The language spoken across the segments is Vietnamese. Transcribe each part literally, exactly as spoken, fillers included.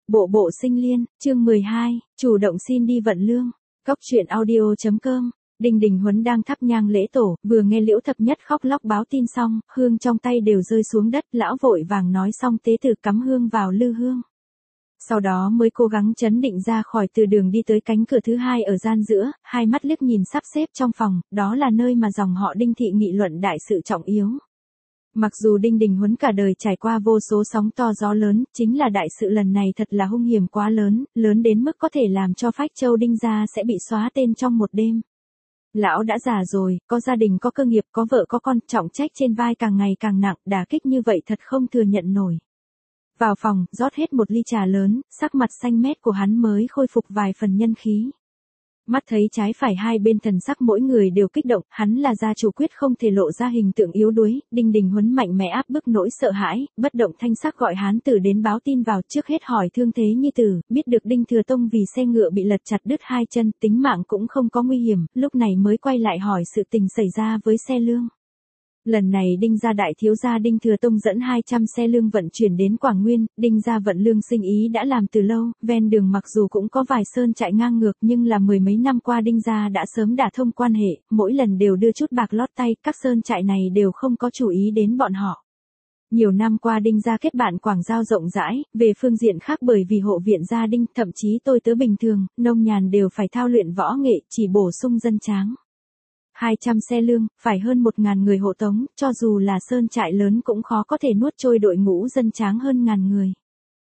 Bộ bộ sinh liên, chương mười hai, chủ động xin đi vận lương. Cóc truyện audio chấm com. Đinh Đình Huấn đang thắp nhang lễ tổ, vừa nghe Liễu Thập Nhất khóc lóc báo tin xong, hương trong tay đều rơi xuống đất, lão vội vàng nói xong tế tử cắm hương vào lư hương. Sau đó mới cố gắng trấn định ra khỏi từ đường đi tới cánh cửa thứ hai ở gian giữa, hai mắt liếc nhìn sắp xếp trong phòng, đó là nơi mà dòng họ Đinh thị nghị luận đại sự trọng yếu. Mặc dù Đinh Đình Huấn cả đời trải qua vô số sóng to gió lớn, chính là đại sự lần này thật là hung hiểm quá lớn, lớn đến mức có thể làm cho Phách Châu Đinh gia sẽ bị xóa tên trong một đêm. Lão đã già rồi, có gia đình có cơ nghiệp, có vợ có con, trọng trách trên vai càng ngày càng nặng, đả kích như vậy thật không thừa nhận nổi. Vào phòng, rót hết một ly trà lớn, sắc mặt xanh mét của hắn mới khôi phục vài phần nhân khí. Mắt thấy trái phải hai bên thần sắc mỗi người đều kích động, hắn là gia chủ quyết không thể lộ ra hình tượng yếu đuối, Đinh Đình Huấn mạnh mẽ áp bức nỗi sợ hãi, bất động thanh sắc gọi Hán Tử đến báo tin vào, trước hết hỏi thương thế Nhi tử, biết được Đinh Thừa Tông vì xe ngựa bị lật chặt đứt hai chân, tính mạng cũng không có nguy hiểm, lúc này mới quay lại hỏi sự tình xảy ra với xe lương. Lần này Đinh gia đại thiếu gia Đinh Thừa Tông dẫn hai trăm xe lương vận chuyển đến Quảng Nguyên, Đinh gia vận lương sinh ý đã làm từ lâu, ven đường mặc dù cũng có vài sơn trại ngang ngược nhưng là mười mấy năm qua Đinh gia đã sớm đả thông quan hệ, mỗi lần đều đưa chút bạc lót tay, các sơn trại này đều không có chú ý đến bọn họ. Nhiều năm qua Đinh gia kết bạn quảng giao rộng rãi, về phương diện khác bởi vì hộ viện gia Đinh, thậm chí tôi tớ bình thường, nông nhàn đều phải thao luyện võ nghệ, chỉ bổ sung dân tráng. hai trăm xe lương, phải hơn một ngàn người hộ tống, cho dù là sơn trại lớn cũng khó có thể nuốt trôi đội ngũ dân tráng hơn ngàn người.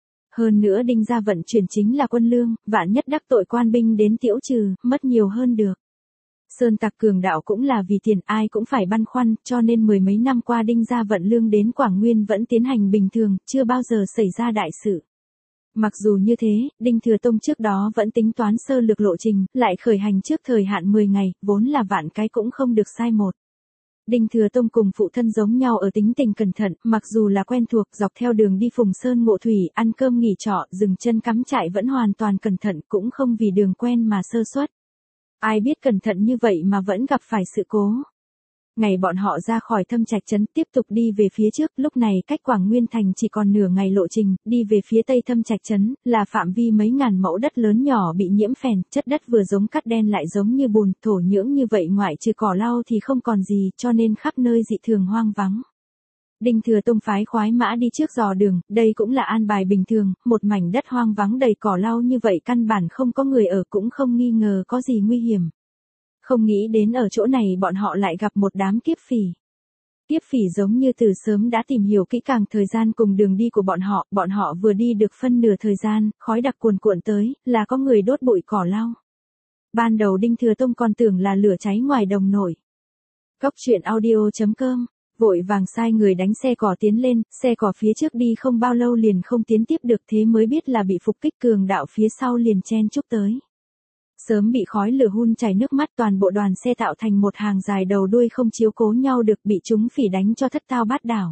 Hơn nữa Đinh gia vận chuyển chính là quân lương, vạn nhất đắc tội quan binh đến tiễu trừ, mất nhiều hơn được. Sơn tặc cường đạo cũng là vì tiền, ai cũng phải băn khoăn, cho nên mười mấy năm qua Đinh gia vận lương đến Quảng Nguyên vẫn tiến hành bình thường, chưa bao giờ xảy ra đại sự. Mặc dù như thế, Đinh Thừa Tông trước đó vẫn tính toán sơ lược lộ trình, lại khởi hành trước thời hạn mười ngày, vốn là vạn cái cũng không được sai một. Đinh Thừa Tông cùng phụ thân giống nhau ở tính tình cẩn thận, mặc dù là quen thuộc, dọc theo đường đi Phùng Sơn Ngộ Thủy, ăn cơm nghỉ trọ, dừng chân cắm trại vẫn hoàn toàn cẩn thận, cũng không vì đường quen mà sơ suất. Ai biết cẩn thận như vậy mà vẫn gặp phải sự cố. Ngày bọn họ ra khỏi Thâm Trạch trấn tiếp tục đi về phía trước, lúc này cách Quảng Nguyên thành chỉ còn nửa ngày lộ trình, đi về phía tây Thâm Trạch trấn, là phạm vi mấy ngàn mẫu đất lớn nhỏ bị nhiễm phèn, chất đất vừa giống cát đen lại giống như bùn, thổ nhưỡng như vậy ngoại trừ cỏ lau thì không còn gì, cho nên khắp nơi dị thường hoang vắng. Đinh Thừa Tông phái khoái mã đi trước dò đường, đây cũng là an bài bình thường, một mảnh đất hoang vắng đầy cỏ lau như vậy căn bản không có người ở cũng không nghi ngờ có gì nguy hiểm. Không nghĩ đến ở chỗ này bọn họ lại gặp một đám kiếp phỉ. Kiếp phỉ giống như từ sớm đã tìm hiểu kỹ càng thời gian cùng đường đi của bọn họ, bọn họ vừa đi được phân nửa thời gian, khói đặc cuồn cuộn tới, là có người đốt bụi cỏ lau. Ban đầu Đinh Thừa Tông còn tưởng là lửa cháy ngoài đồng nổi. Cóc truyện audio chấm com, vội vàng sai người đánh xe cỏ tiến lên, xe cỏ phía trước đi không bao lâu liền không tiến tiếp được, thế mới biết là bị phục kích cường đạo phía sau liền chen chúc tới. Sớm bị khói lửa hun chảy nước mắt, toàn bộ đoàn xe tạo thành một hàng dài đầu đuôi không chiếu cố nhau được, bị chúng phỉ đánh cho thất tao bát đảo.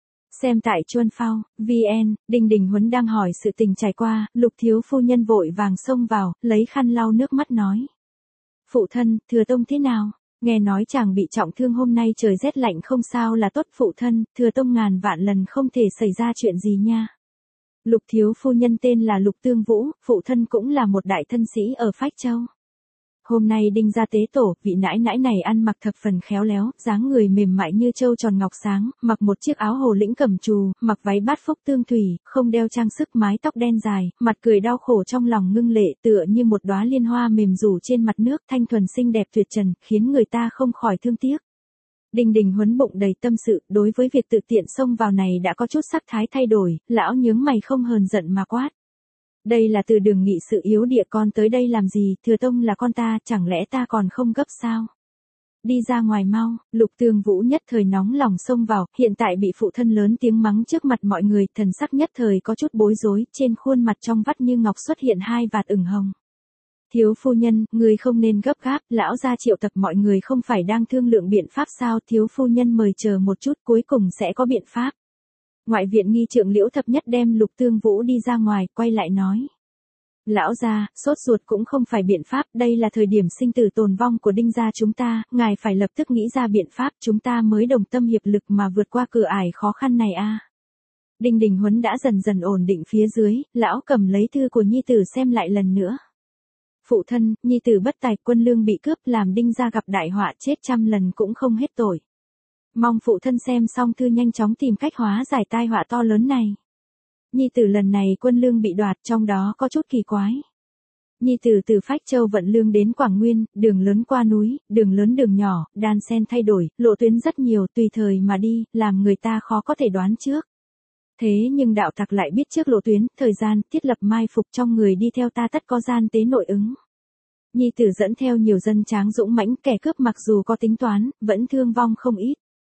Xem tại Chuân Phao, vn, Đinh Đình Huấn đang hỏi sự tình trải qua, Lục thiếu phu nhân vội vàng xông vào, lấy khăn lau nước mắt nói. Phụ thân, Thừa Tông thế nào? Nghe nói chàng bị trọng thương, hôm nay trời rét lạnh không sao là tốt. Phụ thân, Thừa Tông ngàn vạn lần không thể xảy ra chuyện gì nha. Lục thiếu phu nhân tên là Lục Tương Vũ, phụ thân cũng là một đại thân sĩ ở Phách Châu. Hôm nay Đinh gia tế tổ, vị nãi nãi này ăn mặc thập phần khéo léo, dáng người mềm mại như châu tròn ngọc sáng, mặc một chiếc áo hồ lĩnh cẩm trù, mặc váy bát phúc tương thủy, không đeo trang sức, mái tóc đen dài, mặt cười đau khổ trong lòng ngưng lệ, tựa như một đóa liên hoa mềm rủ trên mặt nước, thanh thuần xinh đẹp tuyệt trần, khiến người ta không khỏi thương tiếc. Đinh Đình Huấn bụng đầy tâm sự, đối với việc tự tiện xông vào này đã có chút sắc thái thay đổi, lão nhướng mày không hờn giận mà quát. Đây là từ đường nghị sự yếu địa, con tới đây làm gì? Thừa Tông là con ta, chẳng lẽ ta còn không gấp sao? Đi ra ngoài mau. Lục Tương Vũ nhất thời nóng lòng xông vào, hiện tại bị phụ thân lớn tiếng mắng trước mặt mọi người, thần sắc nhất thời có chút bối rối, trên khuôn mặt trong vắt như ngọc xuất hiện hai vạt ửng hồng. Thiếu phu nhân, người không nên gấp gáp, lão gia triệu tập mọi người không phải đang thương lượng biện pháp sao? Thiếu phu nhân mời chờ một chút, cuối cùng sẽ có biện pháp. Ngoại viện nghi trượng Liễu Thập Nhất đem Lục Tương Vũ đi ra ngoài, quay lại nói. Lão gia, sốt ruột cũng không phải biện pháp, đây là thời điểm sinh tử tồn vong của Đinh gia chúng ta, ngài phải lập tức nghĩ ra biện pháp, chúng ta mới đồng tâm hiệp lực mà vượt qua cửa ải khó khăn này a. Đinh Đình Huấn đã dần dần ổn định phía dưới, lão cầm lấy thư của nhi tử xem lại lần nữa. Phụ thân, nhi tử bất tài, quân lương bị cướp, làm Đinh gia gặp đại họa, chết trăm lần cũng không hết tội. Mong phụ thân xem xong thư nhanh chóng tìm cách hóa giải tai họa to lớn này. Nhi tử lần này quân lương bị đoạt, trong đó có chút kỳ quái. Nhi tử từ Phách Châu vận lương đến Quảng Nguyên, đường lớn qua núi, đường lớn đường nhỏ, đan xen thay đổi, lộ tuyến rất nhiều, tùy thời mà đi, làm người ta khó có thể đoán trước. Thế nhưng đạo tặc lại biết trước lộ tuyến, thời gian, thiết lập mai phục trong người đi theo ta tất có gian tế nội ứng. Nhi tử dẫn theo nhiều dân tráng dũng mãnh, kẻ cướp mặc dù có tính toán, vẫn thương vong không ít.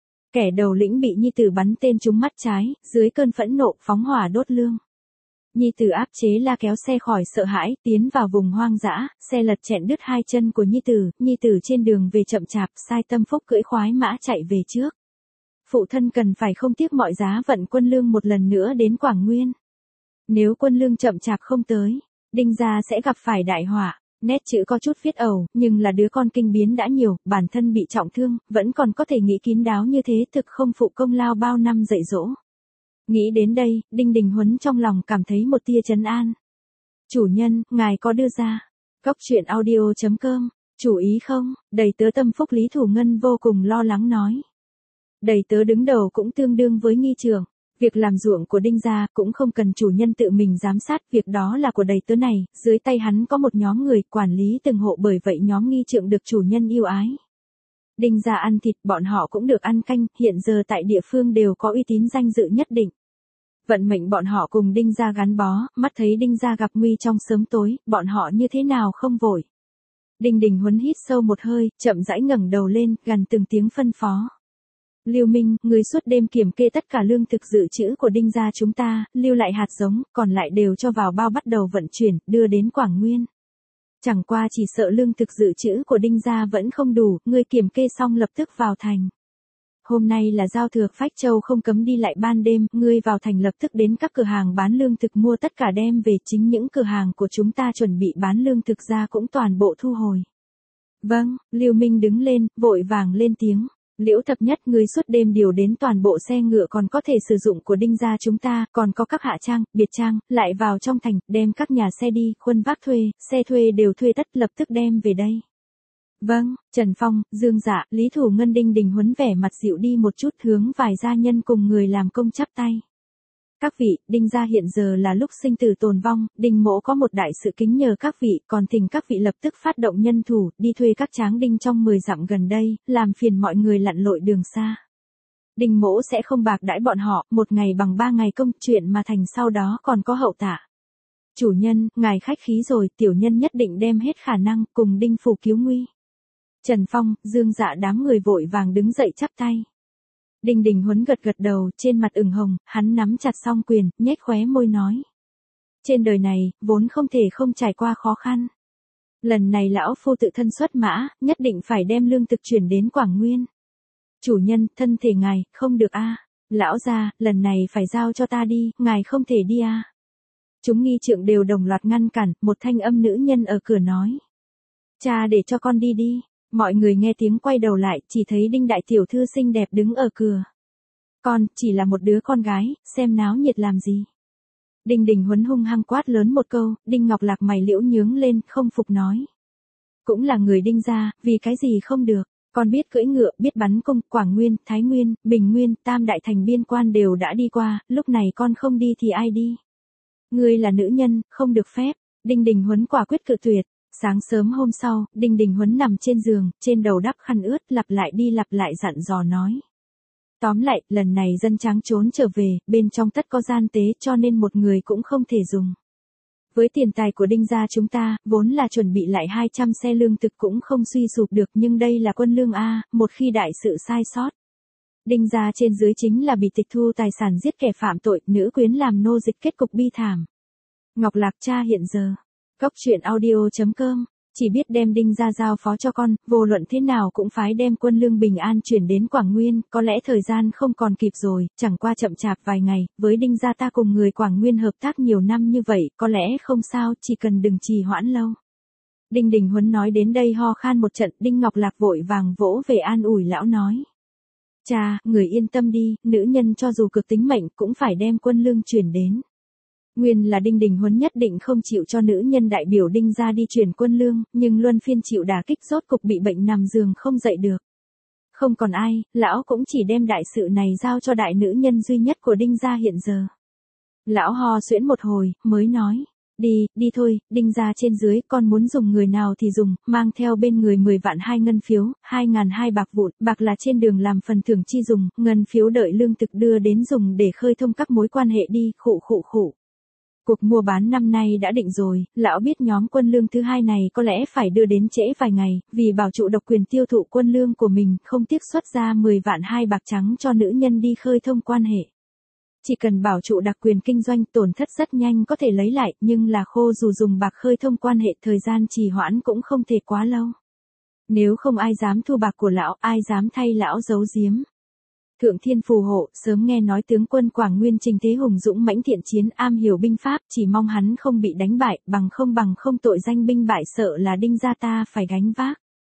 Kẻ đầu lĩnh bị nhi tử bắn tên trúng mắt trái, dưới cơn phẫn nộ phóng hỏa đốt lương. Nhi tử áp chế la kéo xe khỏi sợ hãi, tiến vào vùng hoang dã, xe lật chẹn đứt hai chân của nhi tử, nhi tử trên đường về chậm chạp, sai tâm phúc cưỡi khoái mã chạy về trước. Phụ thân cần phải không tiếc mọi giá vận quân lương một lần nữa đến Quảng Nguyên. Nếu quân lương chậm chạp không tới, Đinh gia sẽ gặp phải đại họa. Nét chữ có chút viết ẩu, nhưng là đứa con kinh biến đã nhiều, bản thân bị trọng thương, vẫn còn có thể nghĩ kín đáo như thế, thực không phụ công lao bao năm dạy dỗ. Nghĩ đến đây, Đinh Đình Huấn trong lòng cảm thấy một tia trấn an. Chủ nhân, ngài có đưa ra. Cốc truyện audio chấm com, chủ ý không? Đầy tớ tâm phúc Lý Thủ Ngân vô cùng lo lắng nói. Đầy tớ đứng đầu cũng tương đương với nghi trưởng. Việc làm ruộng của Đinh gia cũng không cần chủ nhân tự mình giám sát, việc đó là của đầy tớ này, dưới tay hắn có một nhóm người quản lý từng hộ, bởi vậy nhóm nghi trượng được chủ nhân yêu ái. Đinh gia ăn thịt, bọn họ cũng được ăn canh, hiện giờ tại địa phương đều có uy tín danh dự nhất định. Vận mệnh bọn họ cùng Đinh gia gắn bó, mắt thấy Đinh gia gặp nguy trong sớm tối, bọn họ như thế nào không vội. Đinh Đình Huấn hít sâu một hơi, chậm rãi ngẩng đầu lên, gần từng tiếng phân phó. Lưu Minh, người suốt đêm kiểm kê tất cả lương thực dự trữ của Đinh gia chúng ta, lưu lại hạt giống, còn lại đều cho vào bao bắt đầu vận chuyển, đưa đến Quảng Nguyên. Chẳng qua chỉ sợ lương thực dự trữ của Đinh gia vẫn không đủ, người kiểm kê xong lập tức vào thành. Hôm nay là giao thừa, Phách Châu không cấm đi lại ban đêm, ngươi vào thành lập tức đến các cửa hàng bán lương thực mua tất cả đem về, chính những cửa hàng của chúng ta chuẩn bị bán lương thực ra cũng toàn bộ thu hồi. Vâng, Lưu Minh đứng lên, vội vàng lên tiếng. Liễu Thập Nhất, người suốt đêm điều đến toàn bộ xe ngựa còn có thể sử dụng của Đinh gia chúng ta, còn có các hạ trang, biệt trang, lại vào trong thành, đem các nhà xe đi, khuân vác thuê, xe thuê đều thuê tất, lập tức đem về đây. Vâng, Trần Phong, Dương Dạ, Lý Thủ Ngân, Đinh Đình Huấn vẻ mặt dịu đi một chút, hướng vài gia nhân cùng người làm công chắp tay. Các vị, Đinh gia hiện giờ là lúc sinh tử tồn vong, Đinh mỗ có một đại sự kính nhờ các vị, còn thỉnh các vị lập tức phát động nhân thủ, đi thuê các tráng đinh trong mười dặm gần đây, làm phiền mọi người lặn lội đường xa. Đinh mỗ sẽ không bạc đãi bọn họ, một ngày bằng ba ngày công, chuyện mà thành sau đó còn có hậu tạ. Chủ nhân, ngài khách khí rồi, tiểu nhân nhất định đem hết khả năng, cùng Đinh phủ cứu nguy. Trần Phong, Dương Dạ đám người vội vàng đứng dậy chắp tay. Đinh Đình Huấn gật gật đầu, trên mặt ửng hồng, hắn nắm chặt song quyền, nhếch khóe môi nói. Trên đời này, vốn không thể không trải qua khó khăn. Lần này lão phu tự thân xuất mã, nhất định phải đem lương thực chuyển đến Quảng Nguyên. Chủ nhân, thân thể ngài, không được a. Lão gia, lần này phải giao cho ta đi, ngài không thể đi a. Chúng nghi trượng đều đồng loạt ngăn cản, một thanh âm nữ nhân ở cửa nói. Cha để cho con đi đi. Mọi người nghe tiếng quay đầu lại, chỉ thấy Đinh đại tiểu thư xinh đẹp đứng ở cửa. Con, chỉ là một đứa con gái, xem náo nhiệt làm gì. Đinh Đình Huấn hung hăng quát lớn một câu, Đinh Ngọc Lạc mày liễu nhướng lên, không phục nói. Cũng là người Đinh gia, vì cái gì không được, con biết cưỡi ngựa, biết bắn cung, Quảng Nguyên, Thái Nguyên, Bình Nguyên, Tam Đại Thành biên quan đều đã đi qua, lúc này con không đi thì ai đi. Ngươi là nữ nhân, không được phép, Đinh Đình Huấn quả quyết cự tuyệt. Sáng sớm hôm sau, Đinh Đình Huấn nằm trên giường, trên đầu đắp khăn ướt, lặp lại đi lặp lại dặn dò nói. Tóm lại, lần này dân tráng trốn trở về, bên trong tất có gian tế cho nên một người cũng không thể dùng. Với tiền tài của Đinh gia chúng ta, vốn là chuẩn bị lại hai trăm xe lương thực cũng không suy sụp được, nhưng đây là quân lương A, một khi đại sự sai sót. Đinh gia trên dưới chính là bị tịch thu tài sản, giết kẻ phạm tội, nữ quyến làm nô dịch, kết cục bi thảm. Ngọc Lạc cha hiện giờ. Cốc truyện audio chấm com, chỉ biết đem Đinh gia giao phó cho con, vô luận thế nào cũng phải đem quân lương bình an chuyển đến Quảng Nguyên, có lẽ thời gian không còn kịp rồi, chẳng qua chậm chạp vài ngày, với Đinh gia ta cùng người Quảng Nguyên hợp tác nhiều năm như vậy, có lẽ không sao, chỉ cần đừng trì hoãn lâu. Đinh Đình Huấn nói đến đây ho khan một trận, Đinh Ngọc Lạc vội vàng vỗ về an ủi lão nói. Cha, người yên tâm đi, nữ nhân cho dù cực tính mệnh cũng phải đem quân lương chuyển đến. Nguyên là Đinh Đình Huấn nhất định không chịu cho nữ nhân đại biểu Đinh ra đi chuyển quân lương, nhưng luân phiên chịu đả kích rốt cục bị bệnh nằm giường không dậy được. Không còn ai, lão cũng chỉ đem đại sự này giao cho đại nữ nhân duy nhất của Đinh gia hiện giờ. Lão ho xuyễn một hồi, mới nói, đi, đi thôi, Đinh gia trên dưới, con muốn dùng người nào thì dùng, mang theo bên người mười vạn hai ngân phiếu, hai ngàn hai bạc vụn, bạc là trên đường làm phần thưởng chi dùng, ngân phiếu đợi lương thực đưa đến dùng để khơi thông các mối quan hệ đi, khụ khụ khụ. Cuộc mua bán năm nay đã định rồi, lão biết nhóm quân lương thứ hai này có lẽ phải đưa đến trễ vài ngày, vì bảo trụ độc quyền tiêu thụ quân lương của mình, không tiếc xuất ra mười vạn hai bạc trắng cho nữ nhân đi khơi thông quan hệ. Chỉ cần bảo trụ đặc quyền kinh doanh, tổn thất rất nhanh có thể lấy lại, nhưng là khô dù dùng bạc khơi thông quan hệ, thời gian trì hoãn cũng không thể quá lâu. Nếu không ai dám thu bạc của lão, ai dám thay lão giấu giếm. Thượng thiên phù hộ, sớm nghe nói tướng quân Quảng Nguyên Trình Thế Hùng dũng mãnh thiện chiến, am hiểu binh pháp, chỉ mong hắn không bị đánh bại, bằng không bằng không tội danh binh bại sợ là Đinh gia ta phải gánh vác.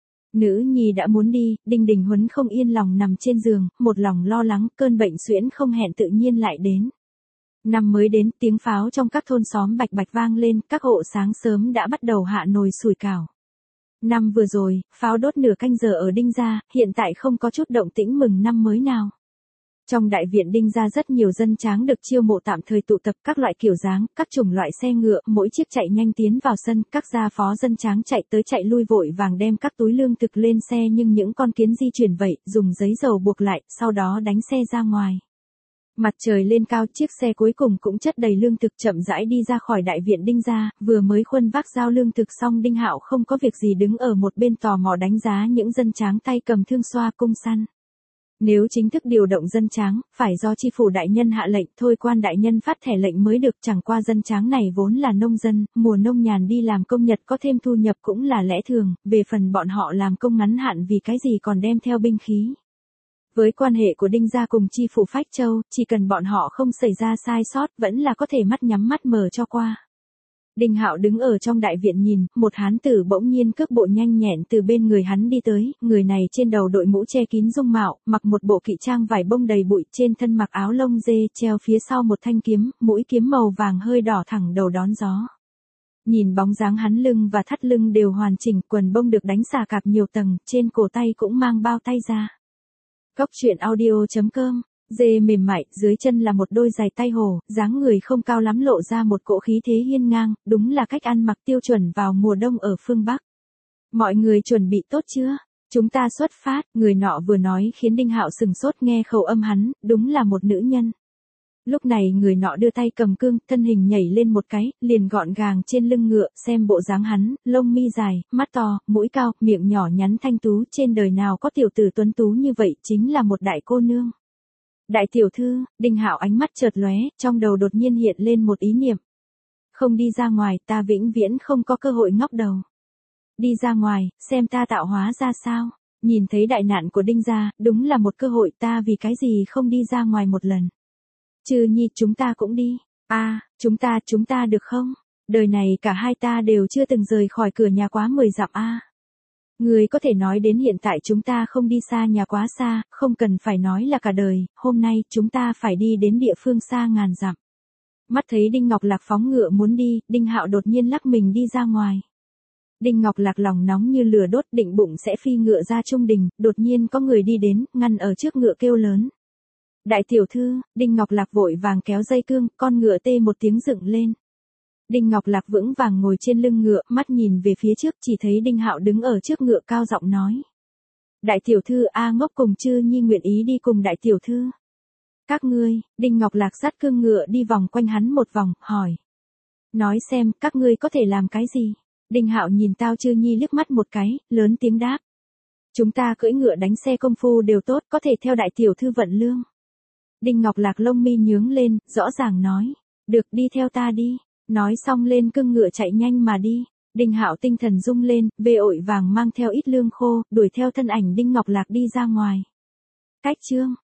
Nữ nhi đã muốn đi, Đinh Đình Huấn không yên lòng nằm trên giường, một lòng lo lắng, cơn bệnh suyễn không hẹn tự nhiên lại đến. Năm mới đến, tiếng pháo trong các thôn xóm bạch bạch vang lên, các hộ sáng sớm đã bắt đầu hạ nồi sủi cảo. Năm vừa rồi, pháo đốt nửa canh giờ ở Đinh gia, hiện tại không có chút động tĩnh mừng năm mới nào. Trong đại viện Đinh gia rất nhiều dân tráng được chiêu mộ tạm thời tụ tập, các loại kiểu dáng, các chủng loại xe ngựa, mỗi chiếc chạy nhanh tiến vào sân, các gia phó dân tráng chạy tới chạy lui vội vàng đem các túi lương thực lên xe, nhưng những con kiến di chuyển vậy, dùng giấy dầu buộc lại, sau đó đánh xe ra ngoài. Mặt trời lên cao, chiếc xe cuối cùng cũng chất đầy lương thực chậm rãi đi ra khỏi đại viện Đinh gia, vừa mới khuân vác giao lương thực xong, Đinh Hạo không có việc gì đứng ở một bên tò mò đánh giá những dân tráng tay cầm thương xoa cung săn. Nếu chính thức điều động dân tráng, phải do chi phủ đại nhân hạ lệnh, thôi quan đại nhân phát thẻ lệnh mới được, chẳng qua dân tráng này vốn là nông dân, mùa nông nhàn đi làm công nhật có thêm thu nhập cũng là lẽ thường, về phần bọn họ làm công ngắn hạn vì cái gì còn đem theo binh khí. Với quan hệ của Đinh gia cùng chi phủ Phách Châu, chỉ cần bọn họ không xảy ra sai sót, vẫn là có thể mắt nhắm mắt mở cho qua. Đinh Hạo đứng ở trong đại viện nhìn, một hán tử bỗng nhiên cước bộ nhanh nhẹn từ bên người hắn đi tới, người này trên đầu đội mũ che kín dung mạo, mặc một bộ kỵ trang vải bông đầy bụi, trên thân mặc áo lông dê, treo phía sau một thanh kiếm, mũi kiếm màu vàng hơi đỏ thẳng đầu đón gió. Nhìn bóng dáng hắn, lưng và thắt lưng đều hoàn chỉnh, quần bông được đánh xà cạp nhiều tầng, trên cổ tay cũng mang bao tay ra. Cốc truyện audio chấm com. Dê mềm mại, dưới chân là một đôi giày tay hổ, dáng người không cao lắm lộ ra một cỗ khí thế hiên ngang, đúng là cách ăn mặc tiêu chuẩn vào mùa đông ở phương Bắc. Mọi người chuẩn bị tốt chưa? Chúng ta xuất phát, người nọ vừa nói khiến Đinh Hạo sừng sốt, nghe khẩu âm hắn, đúng là một nữ nhân. Lúc này người nọ đưa tay cầm cương, thân hình nhảy lên một cái, liền gọn gàng trên lưng ngựa, xem bộ dáng hắn, lông mi dài, mắt to, mũi cao, miệng nhỏ nhắn thanh tú, trên đời nào có tiểu tử tuấn tú như vậy, chính là một đại cô nương. Đại tiểu thư, Đinh Hạo ánh mắt chợt lóe, trong đầu đột nhiên hiện lên một ý niệm. Không đi ra ngoài, ta vĩnh viễn không có cơ hội ngóc đầu. Đi ra ngoài, xem ta tạo hóa ra sao. Nhìn thấy đại nạn của Đinh gia, đúng là một cơ hội, ta vì cái gì không đi ra ngoài một lần. Trừ Nhi, chúng ta cũng đi. A, à, chúng ta, chúng ta được không? Đời này cả hai ta đều chưa từng rời khỏi cửa nhà quá mười dặm a. À. Người có thể nói đến hiện tại chúng ta không đi xa nhà quá xa, không cần phải nói là cả đời, hôm nay chúng ta phải đi đến địa phương xa ngàn dặm. Mắt thấy Đinh Ngọc Lạc phóng ngựa muốn đi, Đinh Hạo đột nhiên lắc mình đi ra ngoài. Đinh Ngọc Lạc lòng nóng như lửa đốt, định bụng sẽ phi ngựa ra trung đình, đột nhiên có người đi đến, ngăn ở trước ngựa kêu lớn. Đại tiểu thư, Đinh Ngọc Lạc vội vàng kéo dây cương, con ngựa tê một tiếng dựng lên. Đinh Ngọc Lạc vững vàng ngồi trên lưng ngựa, mắt nhìn về phía trước, chỉ thấy Đinh Hạo đứng ở trước ngựa cao giọng nói. Đại tiểu thư A Ngốc cùng Trư Nhi nguyện ý đi cùng đại tiểu thư. Các ngươi, Đinh Ngọc Lạc dắt cương ngựa đi vòng quanh hắn một vòng, hỏi. Nói xem, các ngươi có thể làm cái gì? Đinh Hạo nhìn Tao Trư Nhi liếc mắt một cái, lớn tiếng đáp. Chúng ta cưỡi ngựa đánh xe công phu đều tốt, có thể theo đại tiểu thư vận lương. Đinh Ngọc Lạc lông mi nhướng lên, rõ ràng nói. Được, đi theo ta đi. Nói xong lên cương ngựa chạy nhanh mà đi. Đinh Hạo tinh thần rung lên, bê ội vàng mang theo ít lương khô, đuổi theo thân ảnh Đinh Ngọc Lạc đi ra ngoài. Cách chương